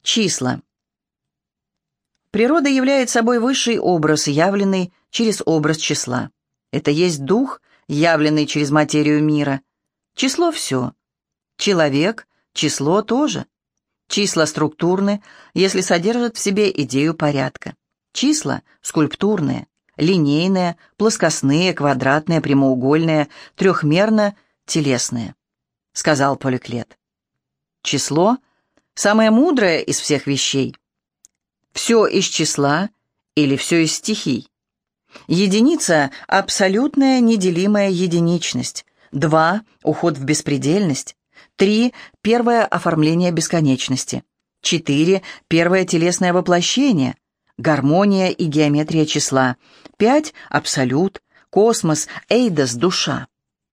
Числа. Природа является собой высший образ, явленный через образ числа. Это есть дух, явленный через материю мира. Число — все. Человек, число тоже. Числа структурны, если содержат в себе идею порядка. Числа скульптурные, линейные, плоскостные, квадратные, прямоугольные, трехмерно-телесные, сказал Поликлет. Число — самое мудрое из всех вещей. Все из числа или все из стихий. Единица — абсолютная неделимая единичность. 2 — уход в беспредельность. 3 — первое оформление бесконечности. 4 — первое телесное воплощение, гармония и геометрия числа. 5 — абсолют, космос, эйдос, душа.